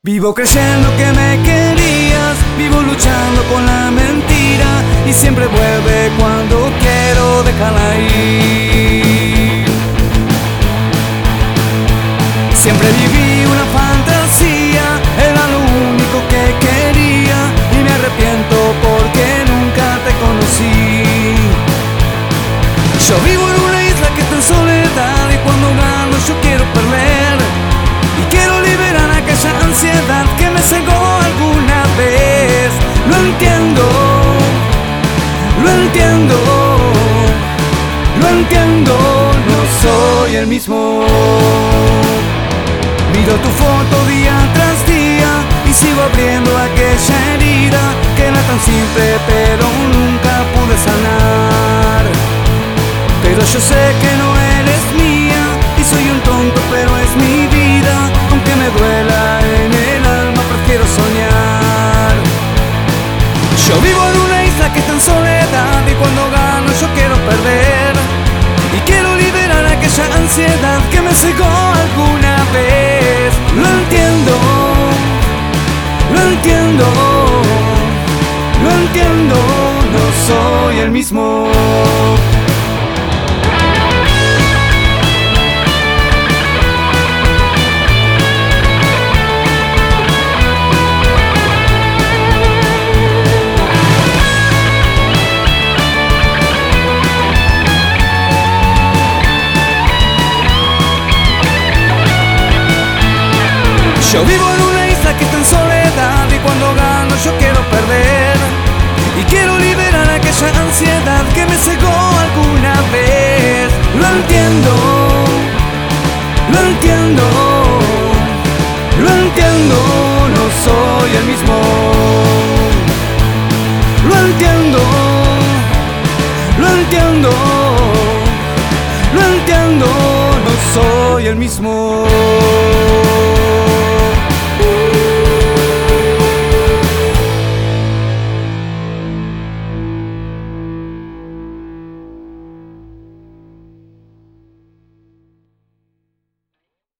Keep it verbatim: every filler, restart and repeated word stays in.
Vivo creyendo que me querías, vivo luchando con la mentira y siempre vuelve cuando quiero dejarla ir. Siempre viví una fantasía, era lo único que quería y me arrepiento porque nunca te conocí. Yo vivo en una isla que está en soledad y cuando gano yo quiero perder y quiero liberar aquella ansiedad que me cegó alguna vez. Lo entiendo, lo entiendo, lo entiendo, no soy el mismo. Miro tu foto día tras día y sigo abriendo aquella herida que era tan simple pero nunca pude sanar. Pero yo sé que no eres mía y soy un tonto pero es mi vida. Aunque me duela en el alma prefiero soñar. Yo vivo en una isla que está en soledad y cuando gano yo quiero perder y quiero liberar aquella ansiedad que me cegó alguna vez. Lo entiendo, lo entiendo, lo entiendo, no soy el mismo. Yo vivo en una isla que está en soledad y cuando gano yo quiero perder y quiero liberar aquella ansiedad que me cegó alguna vez. Lo entiendo, lo entiendo, lo entiendo, no soy el mismo. Lo entiendo, lo entiendo, lo entiendo, no soy el mismo.